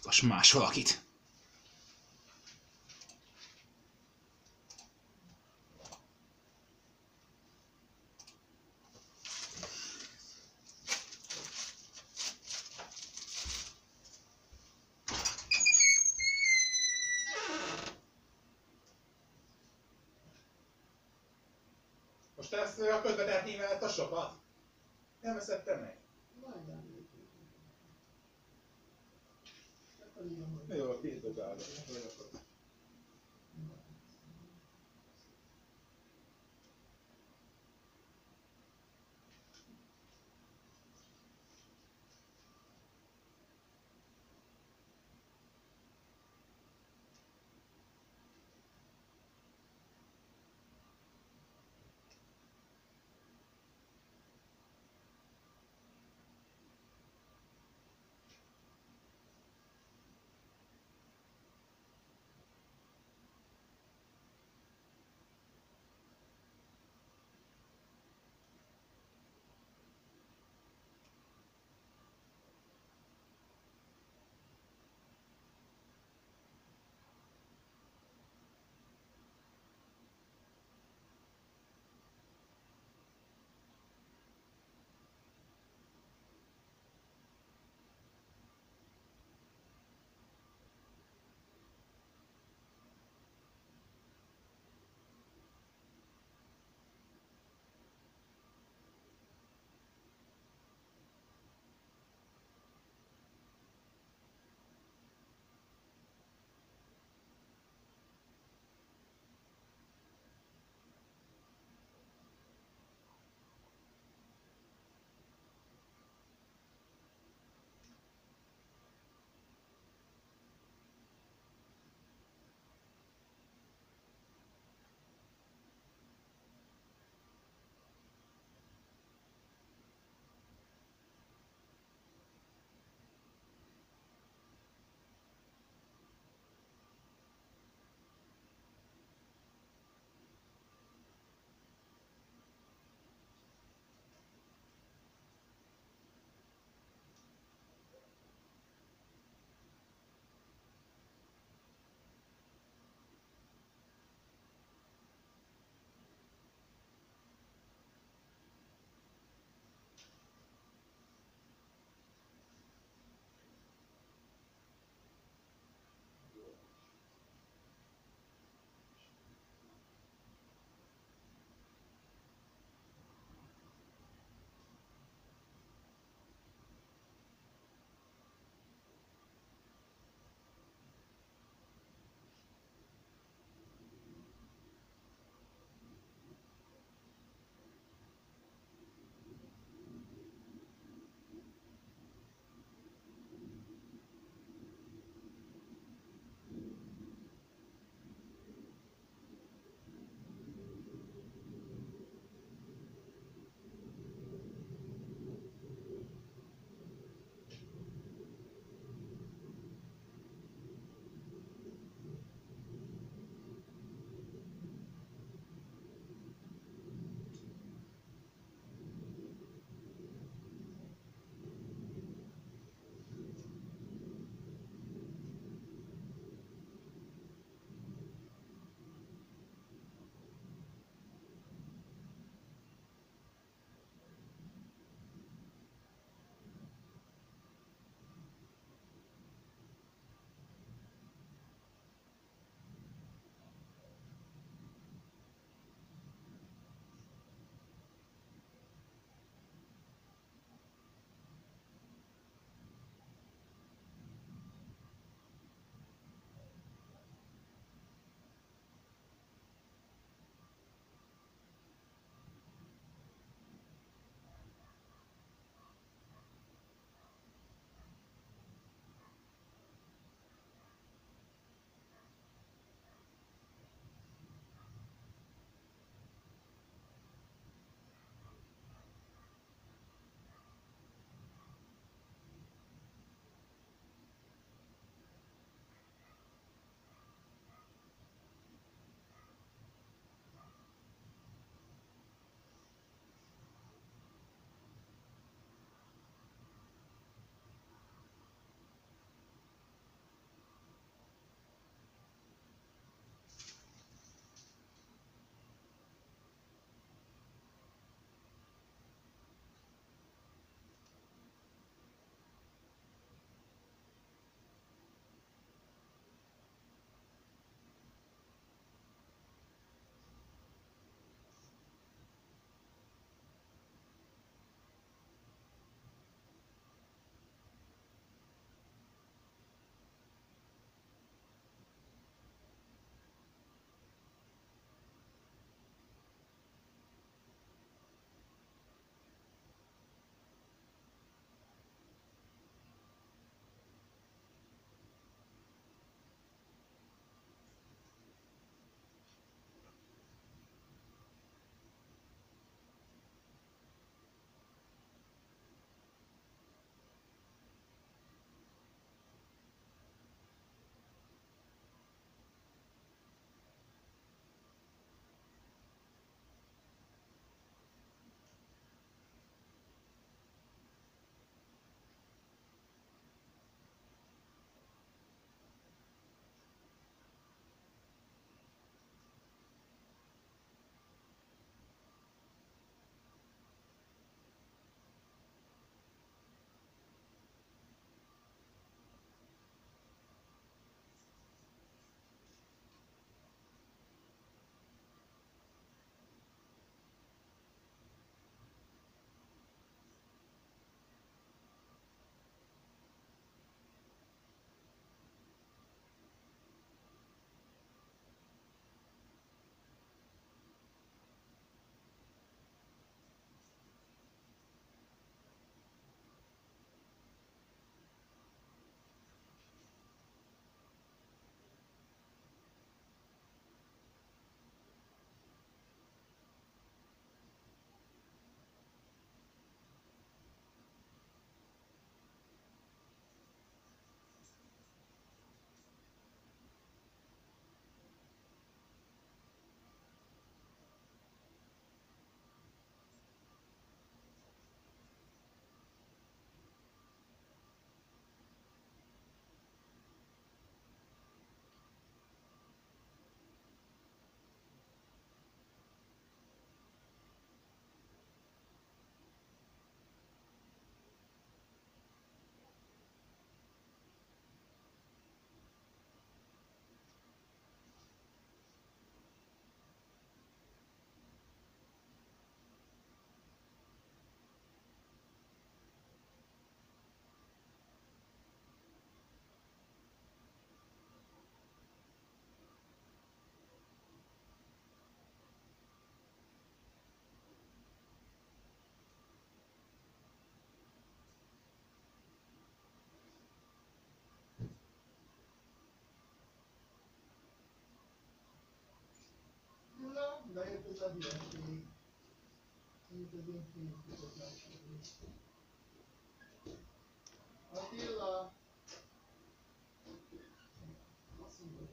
Biztos más valakit. Most ezt a közvetetni veled a sokat? Nem veszed te meg? Jó, birtokálod. hülyeség. Mint az én képviselőség. Attila! Azt mondod.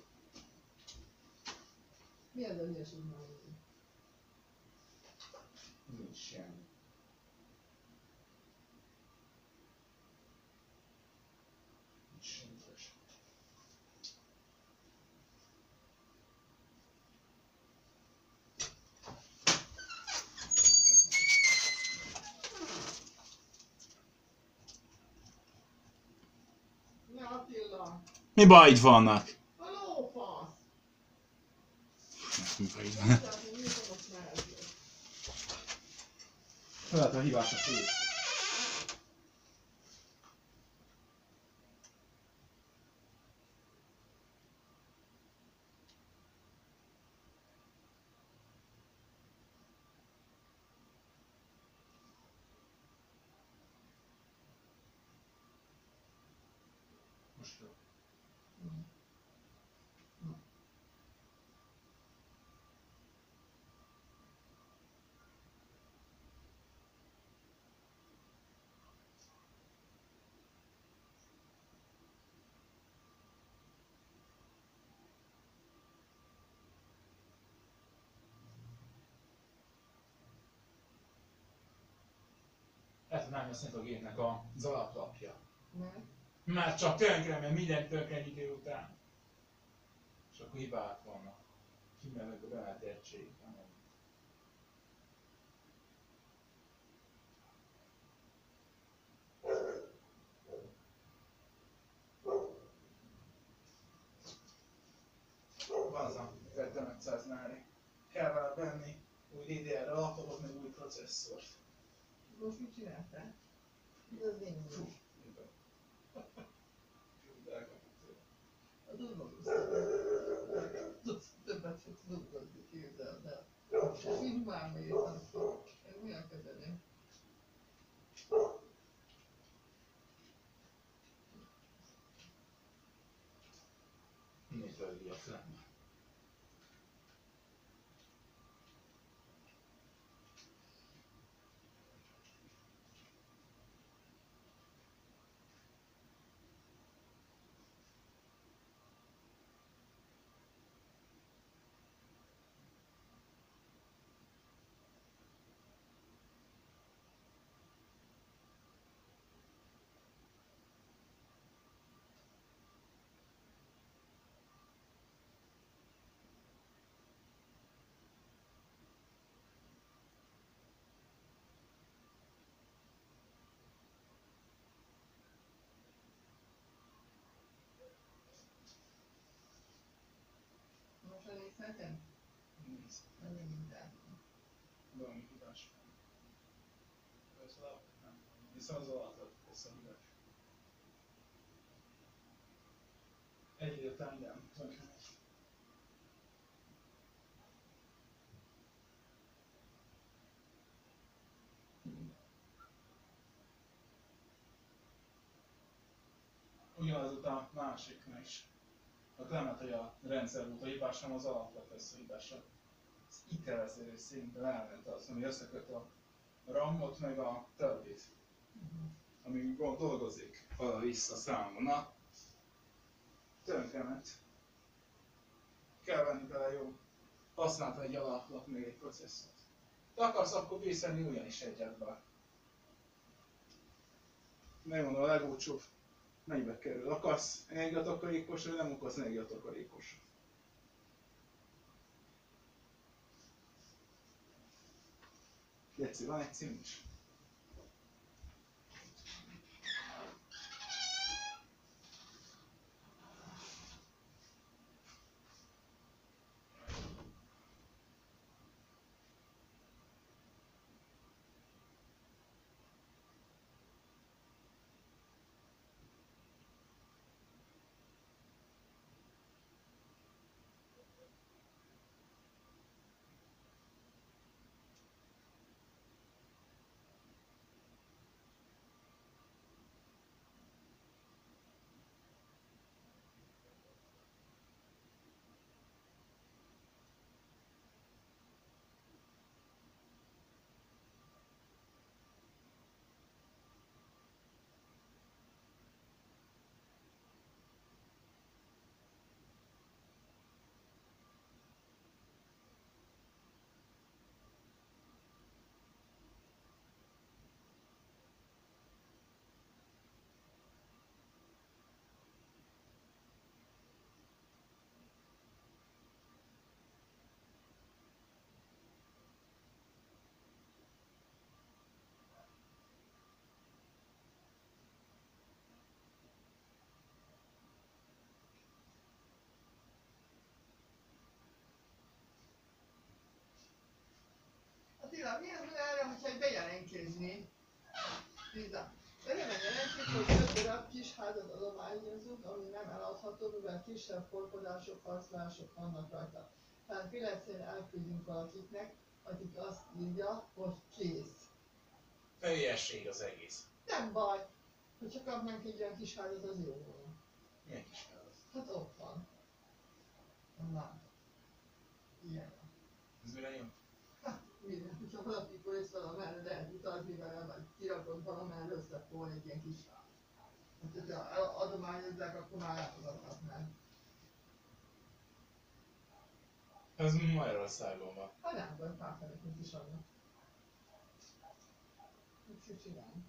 Mi ez a hülyeség már? Nincs semmi. Nincs semmi felső. Ne Attila! Mi bajt vannak? A lófasz! Mi bajt van? Tehát én nyitom azt mellett. Lehet a hívás a szép. Most jó. Ez nem azt a gépnek az alaplapja. Mert? Már csak tönkre, mert mindent tönkre egy idő után. És akkor hibák vannak. Kimennek a beállítettség. Van az a 500 náli. Kell vele venni új DDR-re alapot, meg új processzort. Most mit csináltál? Ez az én Fú. úr. Elkapott. A dolgozó. Többet fogsz dolgozni, képzeld el. És így már még nem szó. Ez mi a kezedén? Miért vagy a fenn? Most elég nekem? Nézd. Nem minden. Valami hibás van. Ez alap, nem. Viszont az alatt lesz a hibás. Egy idő után nem. Tönkre megy. Ugyanaz a másiknál is. A nem hogy a rendszer volt a hibás, hanem az alaplat lesz a hibás. Az itervező szinten elment az, ami összeköt a RAM-ot meg a telepét. Ami dolgozik vala vissza számon. Na, tönkre ment. Kell venni bele jó. Használta egy alaplap, még egy processzort. De akarsz, akkor bészelni olyan is egyet be. Megmondom, a legolcsóbb. Mennyibe kerül? Akarsz energiatakarékos, vagy nem akarsz energiatakarékos? Geci, van egy cím is. Liza, örömmel jelentjük, hogy 5 darab kis házat adományozunk, ami nem eladható, mivel kisebb korkodások, harcolások vannak rajta. Tehát véletlenül elküldünk valakiknek, akik azt írja, hogy kész. Hülyesség az egész. Nem baj, hogyha kapnánk egy olyan kis házat, az jó volna. Milyen kis ház? Hát ott van. Na, ilyen. Ez mire jön? Hát, minden, hogyha valaki polisz valamerre lehet utazni vele, vagy kirakod valamerre, össze akkor egy ilyen kis ház. Hát, hogyha adományozzák, akkor már elfogadhatnánk. Ez Magyarországon van. Hát nem baj, párfeleknek is adnak. Mit kell csinálni?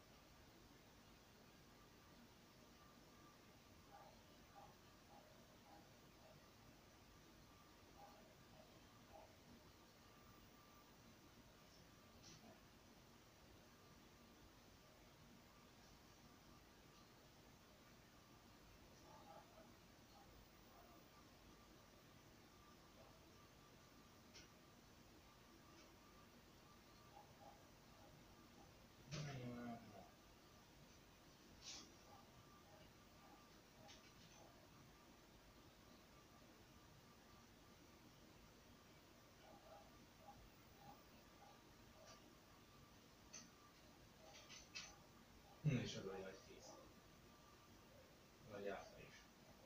És oda vagy kész. Vagy átla is.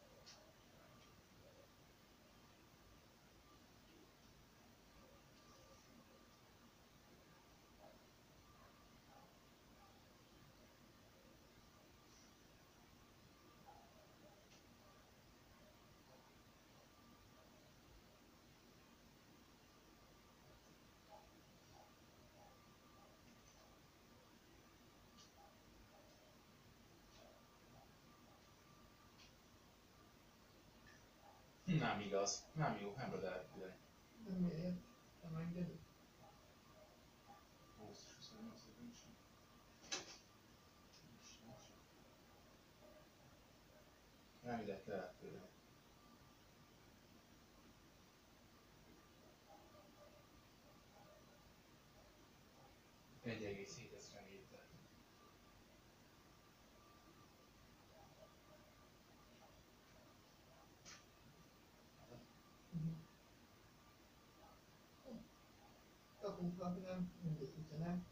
Nem igaz. Nem jó, nem oda elküldeni. De miért? Nem engedik? 20 és 28 nincs. Nem ide kell elküldeni. Egész 7000 írták. Kapunk valaki, nem mindegy, hogyha nem.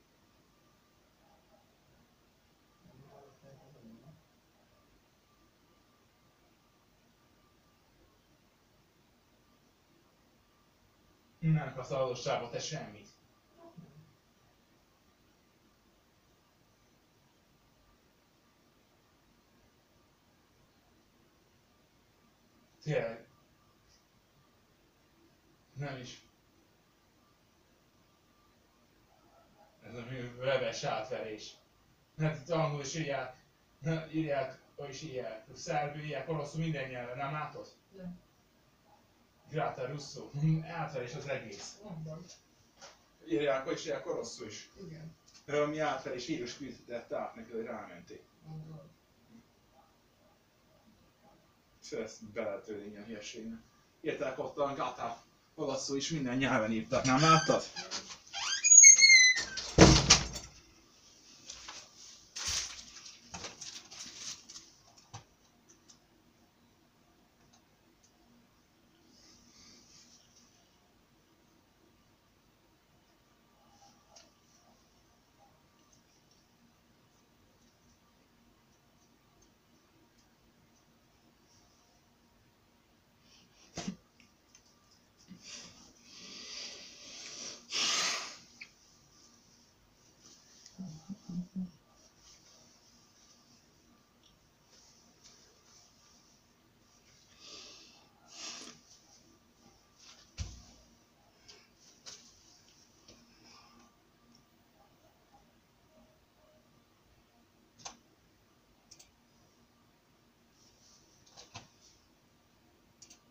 Nem akarsz adósságot, te semmit. Tényleg. Nem is. Ez a webes átverés. Hát itt angol is írják, vagyis írják, szerbül írják, oroszul, minden nyelven, nem látod? Nem. Gráta russzó, átverés az egész. Mondom. Írják, vagyis írják oroszul is. Igen. Mi átverés vírus küldhetett át neki, hogy rámenték. Mondom. Ezt be lehet tőle ilyen hülyeségnek. Írták ott a gata, olaszul is minden nyelven írtak, nem láttad?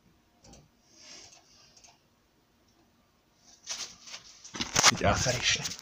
Így átverésre.